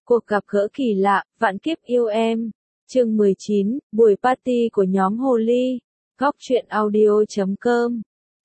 Cuộc gặp gỡ kỳ lạ, vạn kiếp yêu em. Chương 19, buổi party của nhóm Hồ Ly. Góc truyện audio.com.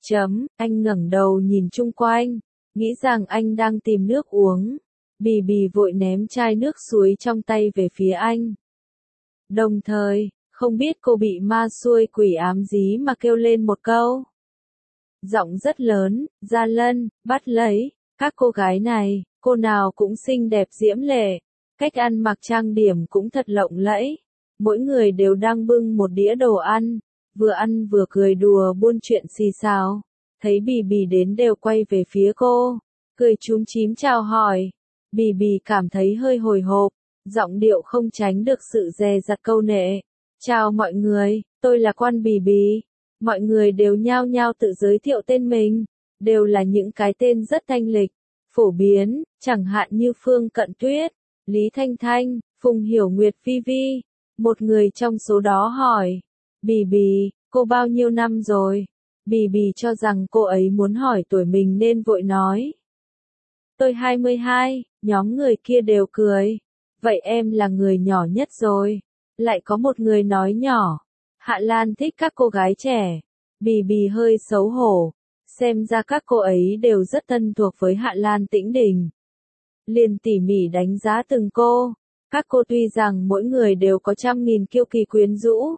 Anh ngẩng đầu nhìn chung quanh, nghĩ rằng anh đang tìm nước uống. Bì bì vội ném chai nước suối trong tay về phía anh. Đồng thời, không biết cô bị ma xuôi quỷ ám gì mà kêu lên một câu. Giọng rất lớn, Gia Lân, bắt lấy, các cô gái này, cô nào cũng xinh đẹp diễm lệ, cách ăn mặc trang điểm cũng thật lộng lẫy. Mỗi người đều đang bưng một đĩa đồ ăn vừa cười đùa buôn chuyện xì xào. Thấy Bì Bì đến đều quay về phía cô, cười chúm chím chào hỏi. Bì Bì cảm thấy hơi hồi hộp, giọng điệu không tránh được sự dè dặt câu nệ. Chào mọi người, tôi là Quan Bì Bì. Mọi người đều nhao nhao tự giới thiệu tên mình, đều là những cái tên rất thanh lịch, phổ biến, chẳng hạn như Phương Cận Tuyết, Lý Thanh Thanh, Phùng Hiểu Nguyệt Vi Vi. Một người trong số đó hỏi, Bì Bì, cô bao nhiêu năm rồi? Bì Bì cho rằng cô ấy muốn hỏi tuổi mình nên vội nói. Tôi 22, nhóm người kia đều cười. Vậy em là người nhỏ nhất rồi. Lại có một người nói nhỏ. Hạ Lan thích các cô gái trẻ. Bì Bì hơi xấu hổ. Xem ra các cô ấy đều rất thân thuộc với Hạ Lan Tĩnh Đình. Liền tỉ mỉ đánh giá từng cô. Các cô tuy rằng mỗi người đều có trăm nghìn kiêu kỳ quyến rũ,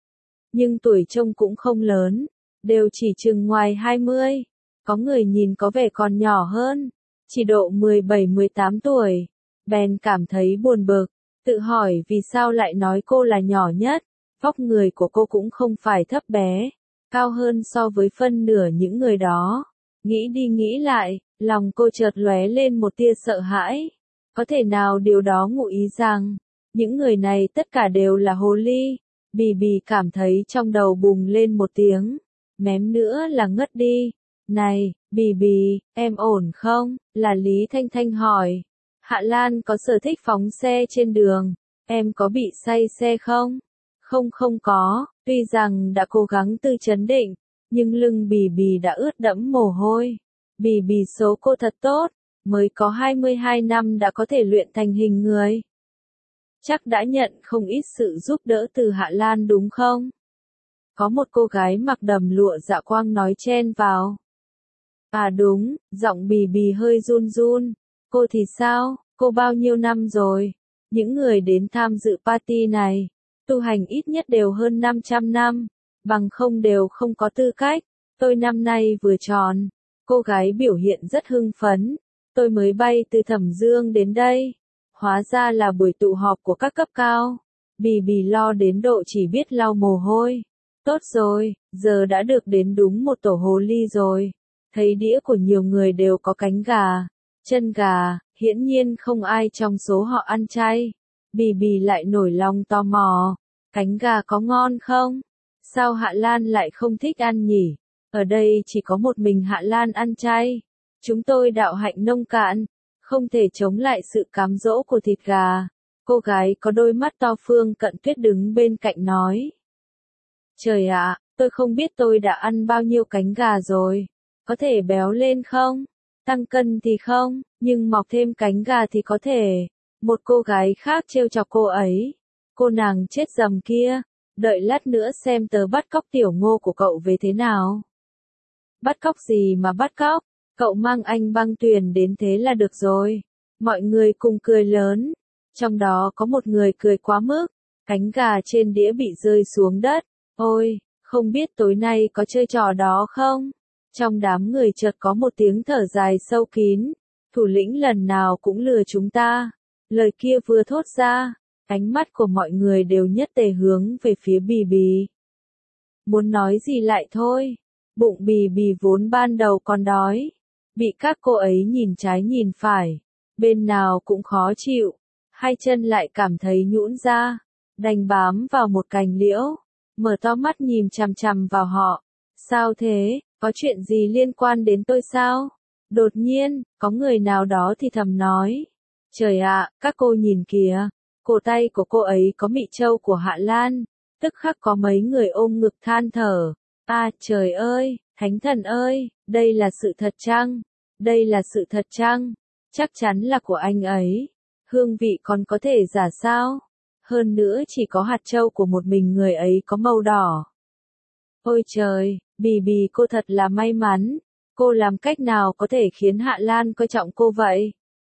nhưng tuổi trông cũng không lớn, đều chỉ chừng ngoài 20. Có người nhìn có vẻ còn nhỏ hơn, chỉ độ 17-18 tuổi. Bèn cảm thấy buồn bực, tự hỏi vì sao lại nói cô là nhỏ nhất. Vóc người của cô cũng không phải thấp bé, cao hơn so với phân nửa những người đó. Nghĩ đi nghĩ lại, lòng cô chợt lóe lên một tia sợ hãi. Có thể nào điều đó ngụ ý rằng, những người này tất cả đều là hồ ly? Bì Bì cảm thấy trong đầu bùng lên một tiếng, mém nữa là ngất đi. Này, Bì Bì, em ổn không? Là Lý Thanh Thanh hỏi. Hạ Lan có sở thích phóng xe trên đường, em có bị say xe không? Không có, tuy rằng đã cố gắng tự trấn định, nhưng lưng Bì Bì đã ướt đẫm mồ hôi. Bì Bì số cô thật tốt, mới có 22 năm đã có thể luyện thành hình người. Chắc đã nhận không ít sự giúp đỡ từ Hạ Lan đúng không? Có một cô gái mặc đầm lụa dạ quang nói chen vào. À đúng, giọng Bì Bì hơi run run. Cô thì sao, cô bao nhiêu năm rồi? Những người đến tham dự party này, tu hành ít nhất đều hơn 500 năm, bằng không đều không có tư cách. Tôi năm nay vừa tròn. Cô gái biểu hiện rất hưng phấn. Tôi mới bay từ Thẩm Dương đến đây. Hóa ra là buổi tụ họp của các cấp cao. Bì Bì lo đến độ chỉ biết lau mồ hôi. Tốt rồi, giờ đã được đến đúng một tổ hồ ly rồi. Thấy đĩa của nhiều người đều có cánh gà, chân gà, hiển nhiên không ai trong số họ ăn chay. Bì Bì lại nổi lòng tò mò. Cánh gà có ngon không? Sao Hạ Lan lại không thích ăn nhỉ? Ở đây chỉ có một mình Hạ Lan ăn chay. Chúng tôi đạo hạnh nông cạn, không thể chống lại sự cám dỗ của thịt gà. Cô gái có đôi mắt to Phương Cận Tuyết đứng bên cạnh nói. Trời ạ, tôi không biết tôi đã ăn bao nhiêu cánh gà rồi. Có thể béo lên không? Tăng cân thì không, nhưng mọc thêm cánh gà thì có thể. Một cô gái khác trêu chọc cô ấy. Cô nàng chết dầm kia, đợi lát nữa xem tớ bắt cóc Tiểu Ngô của cậu về thế nào. Bắt cóc gì mà bắt cóc? Cậu mang anh Băng Tuyền đến thế là được rồi. Mọi người cùng cười lớn. Trong đó có một người cười quá mức. Cánh gà trên đĩa bị rơi xuống đất. Ôi, không biết tối nay có chơi trò đó không? Trong đám người chợt có một tiếng thở dài sâu kín. Thủ lĩnh lần nào cũng lừa chúng ta. Lời kia vừa thốt ra, ánh mắt của mọi người đều nhất tề hướng về phía Bì Bì. Muốn nói gì lại thôi. Bụng Bì Bì vốn ban đầu còn đói. Bị các cô ấy nhìn trái nhìn phải, bên nào cũng khó chịu, hai chân lại cảm thấy nhũn ra, đành bám vào một cành liễu, mở to mắt nhìn chằm chằm vào họ. Sao thế, có chuyện gì liên quan đến tôi sao? Đột nhiên, có người nào đó thì thầm nói. Trời ạ, các cô nhìn kìa, cổ tay của cô ấy có mị châu của Hạ Lan, tức khắc có mấy người ôm ngực than thở. À trời ơi, Thánh Thần ơi, đây là sự thật chăng? Đây là sự thật chăng? Chắc chắn là của anh ấy. Hương vị còn có thể giả sao? Hơn nữa chỉ có hạt châu của một mình người ấy có màu đỏ. Ôi trời, Bì Bì cô thật là may mắn. Cô làm cách nào có thể khiến Hạ Lan coi trọng cô vậy?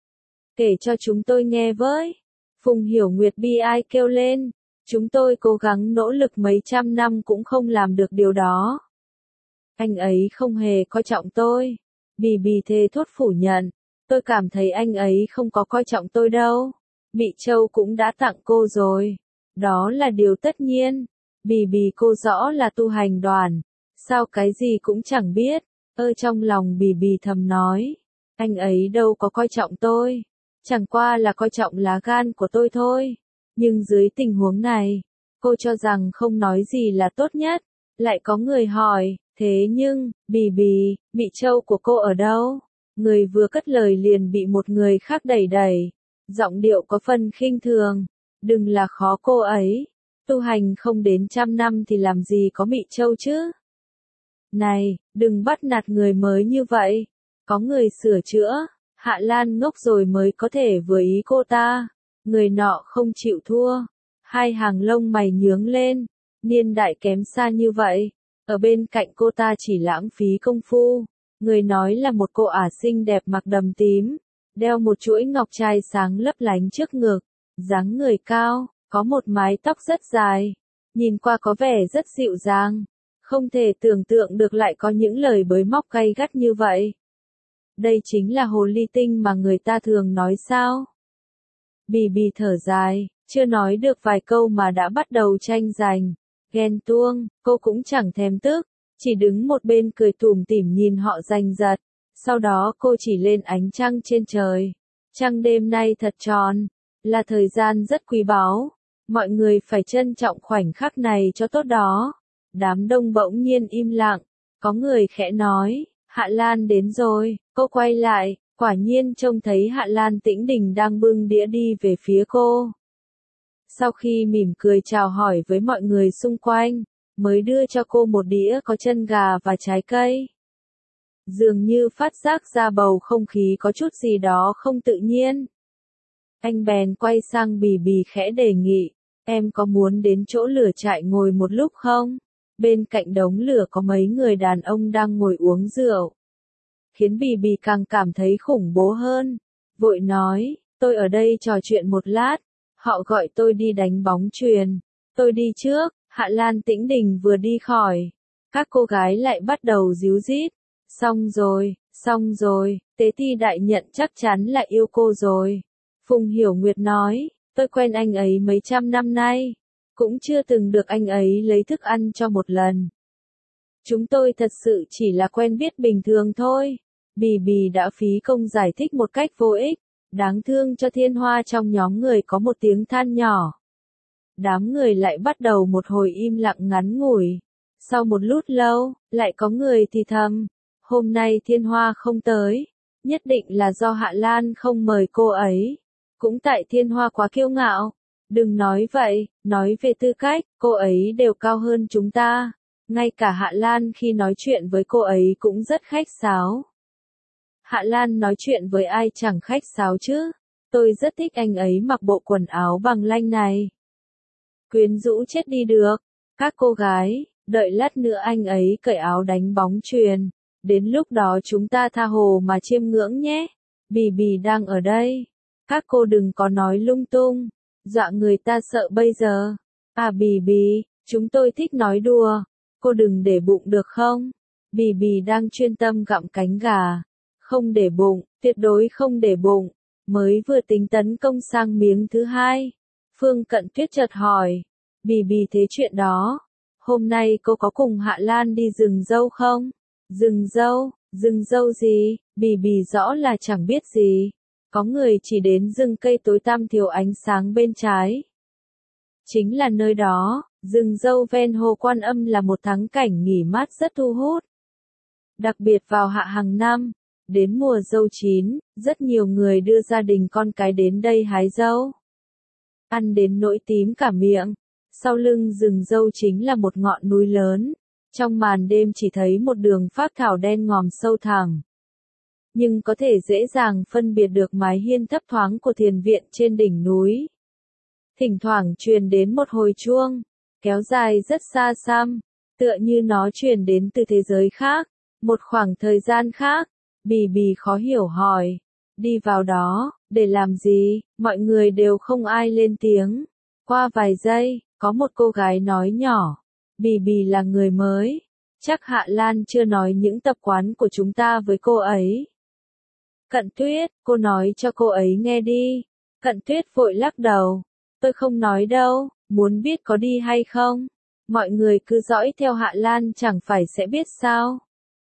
Kể cho chúng tôi nghe với. Phùng Hiểu Nguyệt bi ai kêu lên. Chúng tôi cố gắng nỗ lực mấy trăm năm cũng không làm được điều đó. Anh ấy không hề coi trọng tôi. Bì Bì thề thốt phủ nhận. Tôi cảm thấy anh ấy không có coi trọng tôi đâu. Mị Châu cũng đã tặng cô rồi. Đó là điều tất nhiên. Bì Bì cô rõ là tu hành đoàn. Sao cái gì cũng chẳng biết. Trong lòng Bì Bì thầm nói. Anh ấy đâu có coi trọng tôi. Chẳng qua là coi trọng lá gan của tôi thôi. Nhưng dưới tình huống này, cô cho rằng không nói gì là tốt nhất. Lại có người hỏi, thế nhưng, Bì Bì, Mị Châu của cô ở đâu? Người vừa cất lời liền bị một người khác đẩy đẩy. Giọng điệu có phần khinh thường. Đừng là khó cô ấy. Tu hành không đến 100 năm thì làm gì có Mị Châu chứ? Này, đừng bắt nạt người mới như vậy. Có người sửa chữa. Hạ Lan ngốc rồi mới có thể vừa ý cô ta. Người nọ không chịu thua. Hai hàng lông mày nhướng lên. Niên đại kém xa như vậy. Ở bên cạnh cô ta chỉ lãng phí công phu. Người nói là một cô ả xinh đẹp mặc đầm tím. Đeo một chuỗi ngọc trai sáng lấp lánh trước ngực. Dáng người cao, có một mái tóc rất dài. Nhìn qua có vẻ rất dịu dàng. Không thể tưởng tượng được lại có những lời bới móc gay gắt như vậy. Đây chính là hồ ly tinh mà người ta thường nói sao? Bì Bì thở dài, chưa nói được vài câu mà đã bắt đầu tranh giành. Ghen tuông, cô cũng chẳng thèm tức, chỉ đứng một bên cười tủm tỉm nhìn họ giành giật. Sau đó cô chỉ lên ánh trăng trên trời. Trăng đêm nay thật tròn, là thời gian rất quý báu. Mọi người phải trân trọng khoảnh khắc này cho tốt đó. Đám đông bỗng nhiên im lặng, có người khẽ nói, Hạ Lan đến rồi, cô quay lại, quả nhiên trông thấy Hạ Lan Tĩnh Đình đang bưng đĩa đi về phía cô. Sau khi mỉm cười chào hỏi với mọi người xung quanh, mới đưa cho cô một đĩa có chân gà và trái cây. Dường như phát giác ra bầu không khí có chút gì đó không tự nhiên. Anh bèn quay sang Bì Bì khẽ đề nghị, em có muốn đến chỗ lửa trại ngồi một lúc không? Bên cạnh đống lửa có mấy người đàn ông đang ngồi uống rượu. Khiến Bì Bì càng cảm thấy khủng bố hơn. Vội nói, tôi ở đây trò chuyện một lát. Họ gọi tôi đi đánh bóng chuyền. Tôi đi trước. Hạ Lan Tĩnh Đình vừa đi khỏi. Các cô gái lại bắt đầu díu dít. Xong rồi, Tế Ti đại nhận chắc chắn là yêu cô rồi. Phùng Hiểu Nguyệt nói, tôi quen anh ấy mấy trăm năm nay. Cũng chưa từng được anh ấy lấy thức ăn cho một lần. Chúng tôi thật sự chỉ là quen biết bình thường thôi. Bì Bì đã phí công giải thích một cách vô ích. Đáng thương cho Thiên Hoa trong nhóm người có một tiếng than nhỏ. Đám người lại bắt đầu một hồi im lặng ngắn ngủi. Sau một lúc lâu, lại có người thì thầm. Hôm nay Thiên Hoa không tới. Nhất định là do Hạ Lan không mời cô ấy. Cũng tại Thiên Hoa quá kiêu ngạo. Đừng nói vậy, nói về tư cách, cô ấy đều cao hơn chúng ta. Ngay cả Hạ Lan khi nói chuyện với cô ấy cũng rất khách sáo. Hạ Lan nói chuyện với ai chẳng khách sáo chứ. Tôi rất thích anh ấy mặc bộ quần áo bằng lanh này. Quyến rũ chết đi được. Các cô gái, đợi lát nữa anh ấy cởi áo đánh bóng chuyền. Đến lúc đó chúng ta tha hồ mà chiêm ngưỡng nhé. Bì Bì đang ở đây. Các cô đừng có nói lung tung. Dọa người ta sợ bây giờ. À Bì Bì, chúng tôi thích nói đùa. Cô đừng để bụng được không? Bì Bì đang chuyên tâm gặm cánh gà. Không để bụng, tuyệt đối không để bụng. Mới vừa tính tấn công sang miếng thứ hai. Phương Cận Tuyết chợt hỏi. Bì Bì thế chuyện đó. Hôm nay cô có cùng Hạ Lan đi rừng dâu không? Rừng dâu gì? Bì Bì rõ là chẳng biết gì. Có người chỉ đến rừng cây tối tăm thiếu ánh sáng bên trái. Chính là nơi đó, rừng dâu ven hồ Quan Âm là một thắng cảnh nghỉ mát rất thu hút. Đặc biệt vào hạ hàng năm, đến mùa dâu chín, rất nhiều người đưa gia đình con cái đến đây hái dâu. Ăn đến nỗi tím cả miệng. Sau lưng rừng dâu chính là một ngọn núi lớn. Trong màn đêm chỉ thấy một đường phác thảo đen ngòm sâu thẳm. nhưng có thể dễ dàng phân biệt được mái hiên thấp thoáng của thiền viện trên đỉnh núi. Thỉnh thoảng truyền đến một hồi chuông, kéo dài rất xa xăm, tựa như nó truyền đến từ thế giới khác, một khoảng thời gian khác. Bì bì khó hiểu hỏi, đi vào đó, để làm gì? Mọi người đều không ai lên tiếng. Qua vài giây, có một cô gái nói nhỏ, Bì bì là người mới, chắc Hạ Lan chưa nói những tập quán của chúng ta với cô ấy. Cận Tuyết, cô nói cho cô ấy nghe đi. Cận Tuyết vội lắc đầu, tôi không nói đâu, muốn biết có đi hay không? Mọi người cứ dõi theo Hạ Lan chẳng phải sẽ biết sao?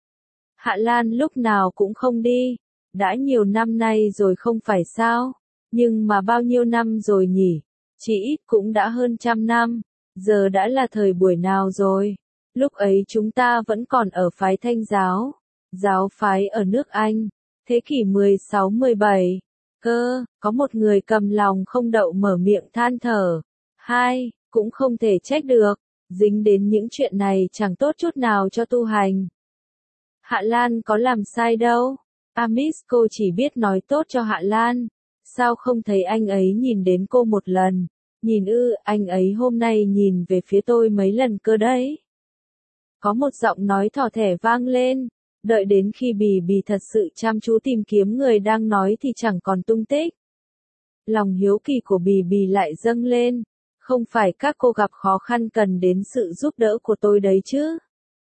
Hạ Lan lúc nào cũng không đi, đã nhiều năm nay rồi không phải sao? Nhưng mà bao nhiêu năm rồi nhỉ? Chỉ ít cũng đã hơn 100 năm, giờ đã là thời buổi nào rồi? Lúc ấy chúng ta vẫn còn ở phái Thanh giáo, giáo phái ở nước Anh, thế kỷ 16-17. Có một người cầm lòng không đậu mở miệng than thở. Hai, cũng không thể trách được, dính đến những chuyện này chẳng tốt chút nào cho tu hành. Hạ Lan có làm sai đâu. Amisco chỉ biết nói tốt cho Hạ Lan. Sao không thấy anh ấy nhìn đến cô một lần? Nhìn anh ấy hôm nay nhìn về phía tôi mấy lần cơ đấy. Có một giọng nói thỏ thẻ vang lên. Đợi đến khi Bì Bì thật sự chăm chú tìm kiếm người đang nói thì chẳng còn tung tích. Lòng hiếu kỳ của Bì Bì lại dâng lên. Không phải các cô gặp khó khăn cần đến sự giúp đỡ của tôi đấy chứ?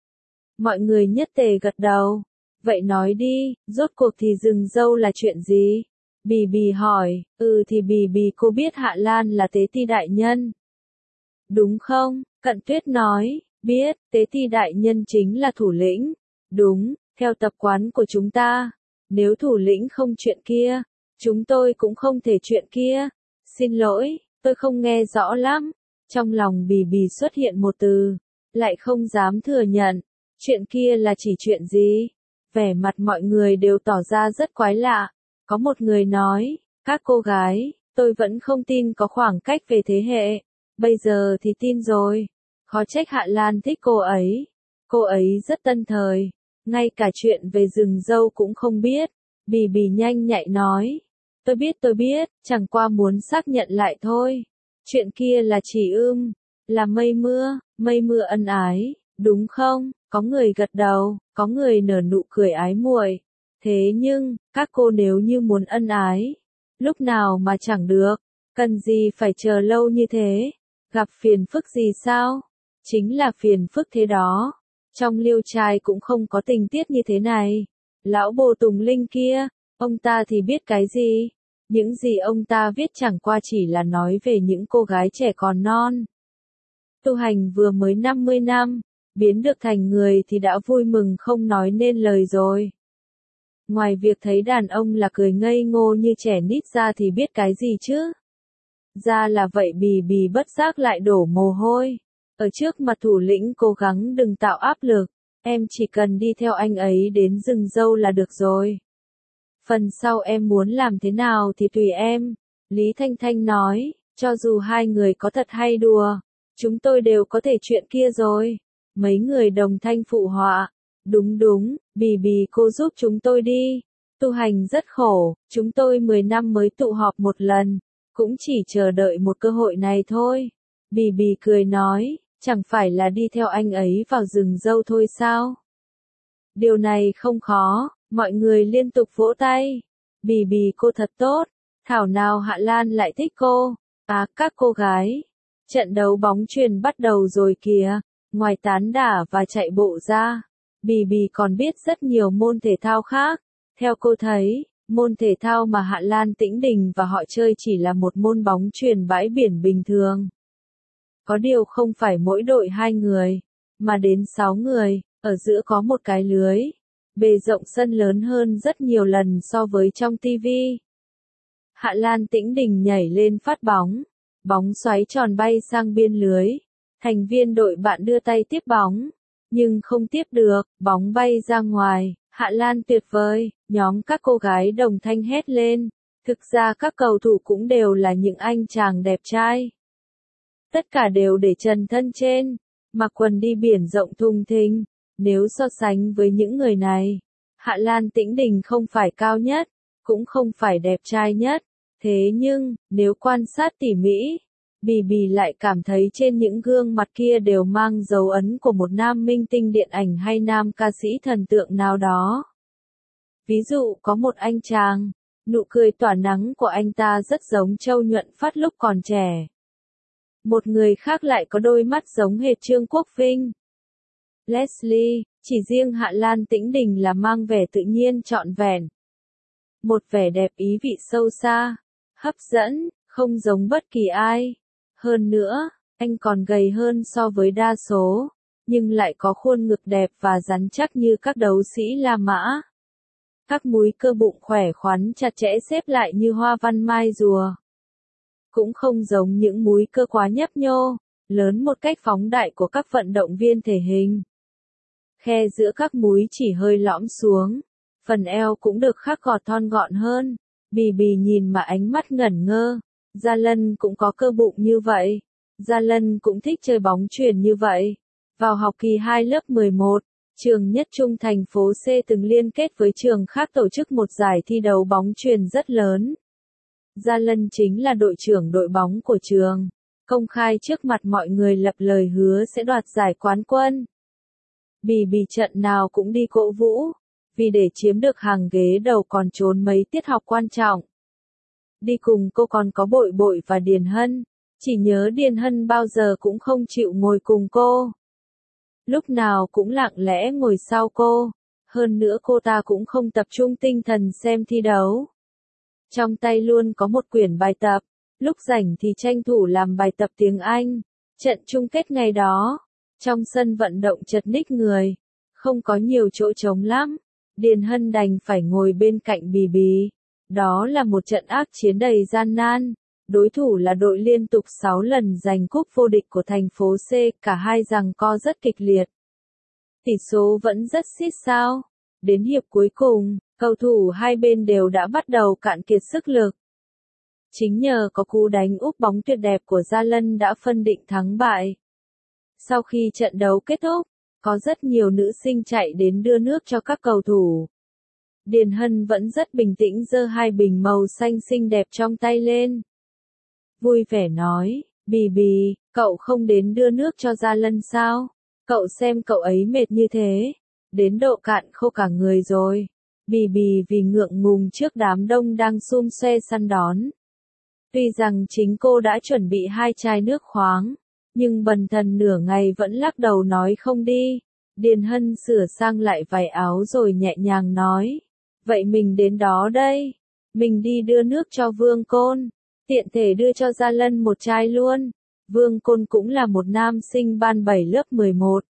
Mọi người nhất tề gật đầu. Vậy nói đi, rốt cuộc thì rừng dâu là chuyện gì? Bì Bì hỏi, thì Bì Bì cô biết Hạ Lan là Tế Ti đại nhân. Đúng không? Cận Tuyết nói, biết, Tế Ti đại nhân chính là thủ lĩnh. Đúng, theo tập quán của chúng ta, nếu thủ lĩnh không chuyện kia, chúng tôi cũng không thể chuyện kia. Xin lỗi, tôi không nghe rõ lắm. Trong lòng Bì Bì xuất hiện một từ, lại không dám thừa nhận. Chuyện kia là chỉ chuyện gì? Vẻ mặt mọi người đều tỏ ra rất quái lạ. Có một người nói, các cô gái, tôi vẫn không tin có khoảng cách về thế hệ. Bây giờ thì tin rồi. Khó trách Hạ Lan thích cô ấy. Cô ấy rất tân thời. Ngay cả chuyện về rừng dâu cũng không biết. Bì Bì nhanh nhạy nói. Tôi biết, chẳng qua muốn xác nhận lại thôi. Chuyện kia là chỉ là mây mưa ân ái, đúng không? Có người gật đầu, có người nở nụ cười ái muội. Thế nhưng, các cô nếu như muốn ân ái, lúc nào mà chẳng được, cần gì phải chờ lâu như thế? Gặp phiền phức gì sao? Chính là phiền phức thế đó. Trong Liêu Trai cũng không có tình tiết như thế này. Lão Bồ Tùng Linh kia, ông ta thì biết cái gì? Những gì ông ta viết chẳng qua chỉ là nói về những cô gái trẻ còn non. Tu hành vừa mới 50 năm, biến được thành người thì đã vui mừng không nói nên lời rồi. Ngoài việc thấy đàn ông là cười ngây ngô như trẻ nít ra thì biết cái gì chứ? Ra là vậy. Bì Bì bất giác lại đổ mồ hôi. Ở trước mặt thủ lĩnh cố gắng đừng tạo áp lực, em chỉ cần đi theo anh ấy đến rừng dâu là được rồi. Phần sau em muốn làm thế nào thì tùy em. Lý Thanh Thanh nói, cho dù hai người có thật hay đùa, chúng tôi đều có thể chuyện kia rồi. Mấy người đồng thanh phụ họa. Đúng, Bì Bì cô giúp chúng tôi đi. Tu hành rất khổ, chúng tôi 10 năm mới tụ họp một lần, cũng chỉ chờ đợi một cơ hội này thôi. Bì Bì cười nói, chẳng phải là đi theo anh ấy vào rừng dâu thôi sao? Điều này không khó, mọi người liên tục vỗ tay. Bì Bì cô thật tốt, thảo nào Hạ Lan lại thích cô. Các cô gái, trận đấu bóng chuyền bắt đầu rồi kìa. Ngoài tán đả và chạy bộ ra, Bì Bì còn biết rất nhiều môn thể thao khác. Theo cô thấy, môn thể thao mà Hạ Lan Tĩnh Đình và họ chơi chỉ là một môn bóng chuyền bãi biển bình thường. Có điều không phải mỗi đội 2 người, mà đến 6 người, ở giữa có một cái lưới. Bề rộng sân lớn hơn rất nhiều lần so với trong TV. Hạ Lan Tĩnh Đình nhảy lên phát bóng. Bóng xoáy tròn bay sang biên lưới. Thành viên đội bạn đưa tay tiếp bóng, nhưng không tiếp được, bóng bay ra ngoài. Hạ Lan tuyệt vời, nhóm các cô gái đồng thanh hét lên. Thực ra các cầu thủ cũng đều là những anh chàng đẹp trai. Tất cả đều để trần thân trên, mặc quần đi biển rộng thùng thình. Nếu so sánh với những người này, Hạ Lan Tĩnh Đình không phải cao nhất, cũng không phải đẹp trai nhất, thế nhưng, nếu quan sát tỉ mỉ, Bì Bì lại cảm thấy trên những gương mặt kia đều mang dấu ấn của một nam minh tinh điện ảnh hay nam ca sĩ thần tượng nào đó. Ví dụ có một anh chàng, nụ cười tỏa nắng của anh ta rất giống Châu Nhuận Phát lúc còn trẻ. Một người khác lại có đôi mắt giống hệt Trương Quốc Vinh. Leslie, chỉ riêng Hạ Lan Tĩnh Đình là mang vẻ tự nhiên trọn vẹn. Một vẻ đẹp ý vị sâu xa, hấp dẫn, không giống bất kỳ ai. Hơn nữa, anh còn gầy hơn so với đa số, nhưng lại có khuôn ngực đẹp và rắn chắc như các đấu sĩ La Mã. Các múi cơ bụng khỏe khoắn chặt chẽ xếp lại như hoa văn mai rùa. Cũng không giống những múi cơ quá nhấp nhô, lớn một cách phóng đại của các vận động viên thể hình. Khe giữa các múi chỉ hơi lõm xuống, phần eo cũng được khắc gọt thon gọn hơn. Bì Bì nhìn mà ánh mắt ngẩn ngơ. Gia Lân cũng có cơ bụng như vậy. Gia Lân cũng thích chơi bóng chuyền như vậy. Vào học kỳ 2 lớp 11, trường Nhất Trung thành phố C từng liên kết với trường khác tổ chức một giải thi đấu bóng chuyền rất lớn. Gia Lân chính là đội trưởng đội bóng của trường, công khai trước mặt mọi người lập lời hứa sẽ đoạt giải quán quân. Bì Bì trận nào cũng đi cổ vũ, vì để chiếm được hàng ghế đầu còn trốn mấy tiết học quan trọng. Đi cùng cô còn có Bội Bội và Điền Hân, chỉ nhớ Điền Hân bao giờ cũng không chịu ngồi cùng cô. Lúc nào cũng lặng lẽ ngồi sau cô, hơn nữa cô ta cũng không tập trung tinh thần xem thi đấu. Trong tay luôn có một quyển bài tập, lúc rảnh thì tranh thủ làm bài tập tiếng Anh. Trận chung kết ngày đó, trong sân vận động chật ních người, không có nhiều chỗ trống lắm. Điền Hân đành phải ngồi bên cạnh Bì Bì. Đó là một trận ác chiến đầy gian nan. Đối thủ là đội liên tục 6 lần giành cúp vô địch của thành phố C, cả hai giằng co rất kịch liệt. Tỷ số vẫn rất xít sao. Đến hiệp cuối cùng, cầu thủ hai bên đều đã bắt đầu cạn kiệt sức lực. Chính nhờ có cú đánh úp bóng tuyệt đẹp của Gia Lân đã phân định thắng bại. Sau khi trận đấu kết thúc, có rất nhiều nữ sinh chạy đến đưa nước cho các cầu thủ. Điền Hân vẫn rất bình tĩnh giơ hai bình màu xanh xinh đẹp trong tay lên. Vui vẻ nói, Bì Bì, cậu không đến đưa nước cho Gia Lân sao? Cậu xem cậu ấy mệt như thế, đến độ cạn khô cả người rồi. Bì Bì vì ngượng ngùng trước đám đông đang xum xuê săn đón. Tuy rằng chính cô đã chuẩn bị 2 chai nước khoáng, nhưng bần thần nửa ngày vẫn lắc đầu nói không đi. Điền Hân sửa sang lại vải áo rồi nhẹ nhàng nói, vậy mình đến đó đây. Mình đi đưa nước cho Vương Côn, tiện thể đưa cho Gia Lân một chai luôn. Vương Côn cũng là một nam sinh ban 7 lớp 11.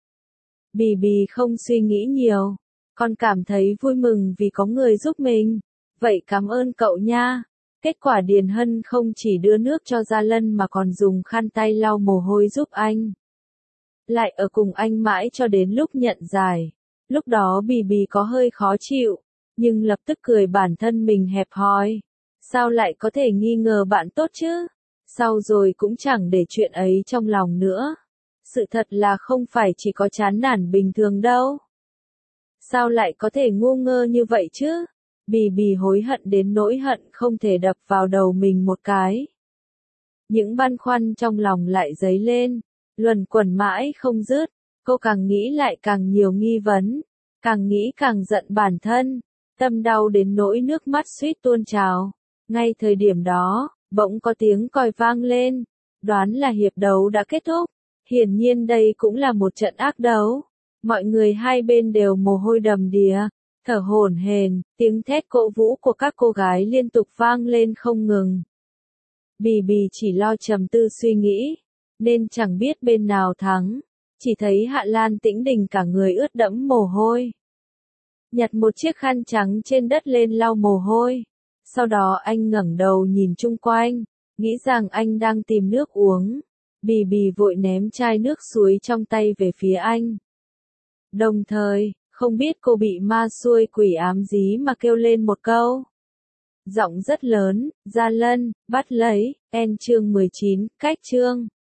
Bì Bì không suy nghĩ nhiều, còn cảm thấy vui mừng vì có người giúp mình. Vậy cảm ơn cậu nha. Kết quả Điền Hân không chỉ đưa nước cho Gia Lân mà còn dùng khăn tay lau mồ hôi giúp anh. Lại ở cùng anh mãi cho đến lúc nhận giải. Lúc đó Bì Bì có hơi khó chịu, nhưng lập tức cười bản thân mình hẹp hòi. Sao lại có thể nghi ngờ bạn tốt chứ? Sau rồi cũng chẳng để chuyện ấy trong lòng nữa. Sự thật là không phải chỉ có chán nản bình thường đâu. Sao lại có thể ngu ngơ như vậy chứ? Bì Bì hối hận đến nỗi hận không thể đập vào đầu mình một cái. Những băn khoăn trong lòng lại dấy lên, luẩn quẩn mãi không dứt. Cô càng nghĩ lại càng nhiều nghi vấn, càng nghĩ càng giận bản thân, tâm đau đến nỗi nước mắt suýt tuôn trào. Ngay thời điểm đó, bỗng có tiếng còi vang lên, đoán là hiệp đấu đã kết thúc. Hiển nhiên đây cũng là một trận ác đấu. Mọi người hai bên đều mồ hôi đầm đìa, thở hổn hển, tiếng thét cổ vũ của các cô gái liên tục vang lên không ngừng. Bì Bì chỉ lo trầm tư suy nghĩ, nên chẳng biết bên nào thắng, chỉ thấy Hạ Lan Tĩnh Đình cả người ướt đẫm mồ hôi. Nhặt một chiếc khăn trắng trên đất lên lau mồ hôi, sau đó anh ngẩng đầu nhìn chung quanh, nghĩ rằng anh đang tìm nước uống. Bì Bì vội ném chai nước suối trong tay về phía anh. Đồng thời, không biết cô bị ma xuôi quỷ ám gì mà kêu lên một câu. Giọng rất lớn, Gia Lân, bắt lấy, chương 19, cách chương.